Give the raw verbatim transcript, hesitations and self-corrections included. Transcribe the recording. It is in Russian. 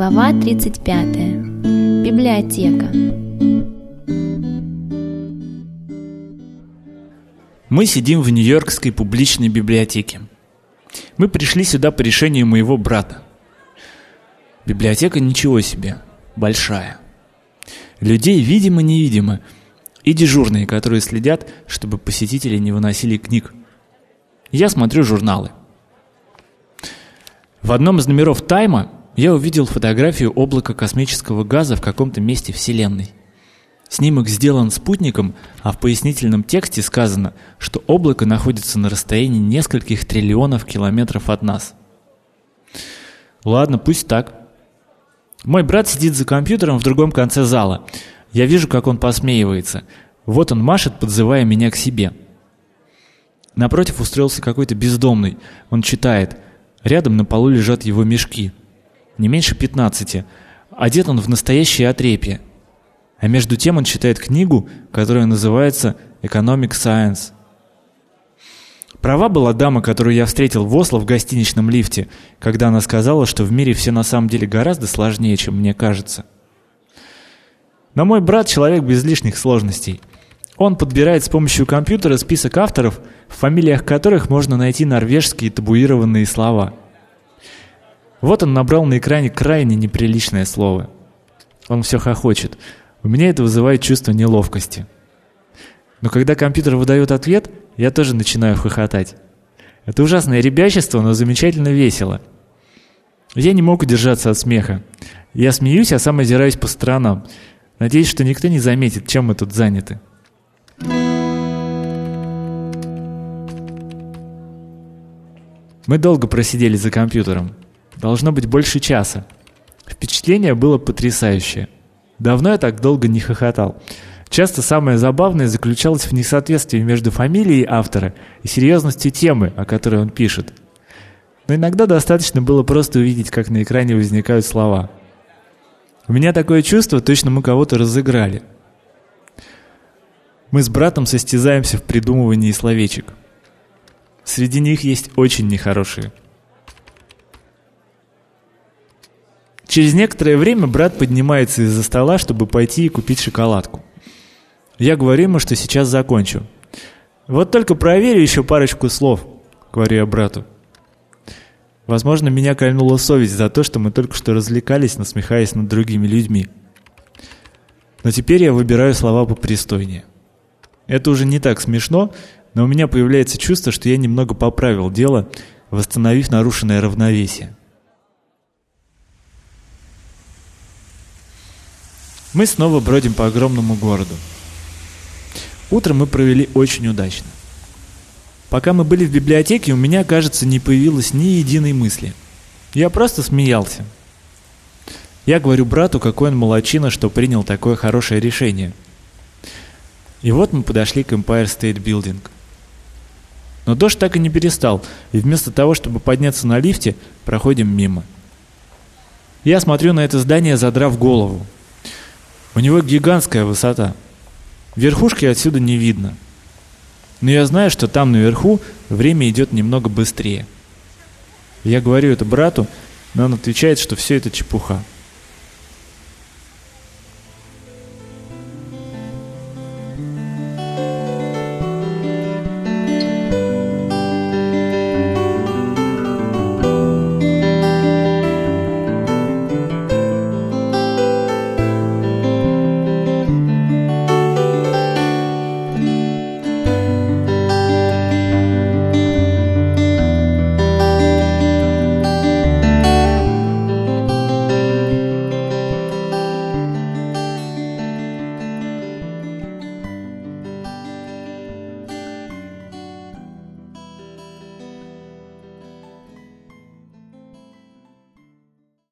Глава тридцать пятая. Библиотека. Мы сидим в Нью-Йоркской публичной библиотеке. Мы пришли сюда по решению моего брата. Библиотека ничего себе, большая. Людей видимо-невидимо, и дежурные, которые следят, чтобы посетители не выносили книг. Я смотрю журналы. В одном из номеров «Тайма» я увидел фотографию облака космического газа в каком-то месте Вселенной. Снимок сделан спутником, а в пояснительном тексте сказано, что облако находится на расстоянии нескольких триллионов километров от нас. Ладно, пусть так. Мой брат сидит за компьютером в другом конце зала. Я вижу, как он посмеивается. Вот он машет, подзывая меня к себе. Напротив устроился какой-то бездомный. Он читает. Рядом на полу лежат его мешки. Не меньше пятнадцати. Одет он в настоящее отрепье. А между тем он читает книгу, которая называется «Economic Science». Права была дама, которую я встретил в Осло в гостиничном лифте, когда она сказала, что в мире все на самом деле гораздо сложнее, чем мне кажется. Но мой брат — человек без лишних сложностей. Он подбирает с помощью компьютера список авторов, в фамилиях которых можно найти норвежские табуированные слова. Вот он набрал на экране крайне неприличное слово. Он все хохочет. У меня это вызывает чувство неловкости. Но когда компьютер выдает ответ, я тоже начинаю хохотать. Это ужасное ребячество, но замечательно весело. Я не мог удержаться от смеха. Я смеюсь, а сам озираюсь по сторонам. Надеюсь, что никто не заметит, чем мы тут заняты. Мы долго просидели за компьютером. Должно быть больше часа. Впечатление было потрясающее. Давно я так долго не хохотал. Часто самое забавное заключалось в несоответствии между фамилией автора и серьезностью темы, о которой он пишет. Но иногда достаточно было просто увидеть, как на экране возникают слова. У меня такое чувство, точно мы кого-то разыграли. Мы с братом состязаемся в придумывании словечек. Среди них есть очень нехорошие. Через некоторое время брат поднимается из-за стола, чтобы пойти и купить шоколадку. Я говорю ему, что сейчас закончу. «Вот только проверю еще парочку слов», — говорю я брату. Возможно, меня кольнула совесть за то, что мы только что развлекались, насмехаясь над другими людьми. Но теперь я выбираю слова попристойнее. Это уже не так смешно, но у меня появляется чувство, что я немного поправил дело, восстановив нарушенное равновесие. Мы снова бродим по огромному городу. Утро мы провели очень удачно. Пока мы были в библиотеке, у меня, кажется, не появилось ни единой мысли. Я просто смеялся. Я говорю брату, какой он молодчина, что принял такое хорошее решение. И вот мы подошли к Empire State Building. Но дождь так и не перестал, и вместо того, чтобы подняться на лифте, проходим мимо. Я смотрю на это здание, задрав голову. У него гигантская высота. Верхушки отсюда не видно. Но я знаю, что там наверху время идет немного быстрее. Я говорю это брату, но он отвечает, что все это чепуха.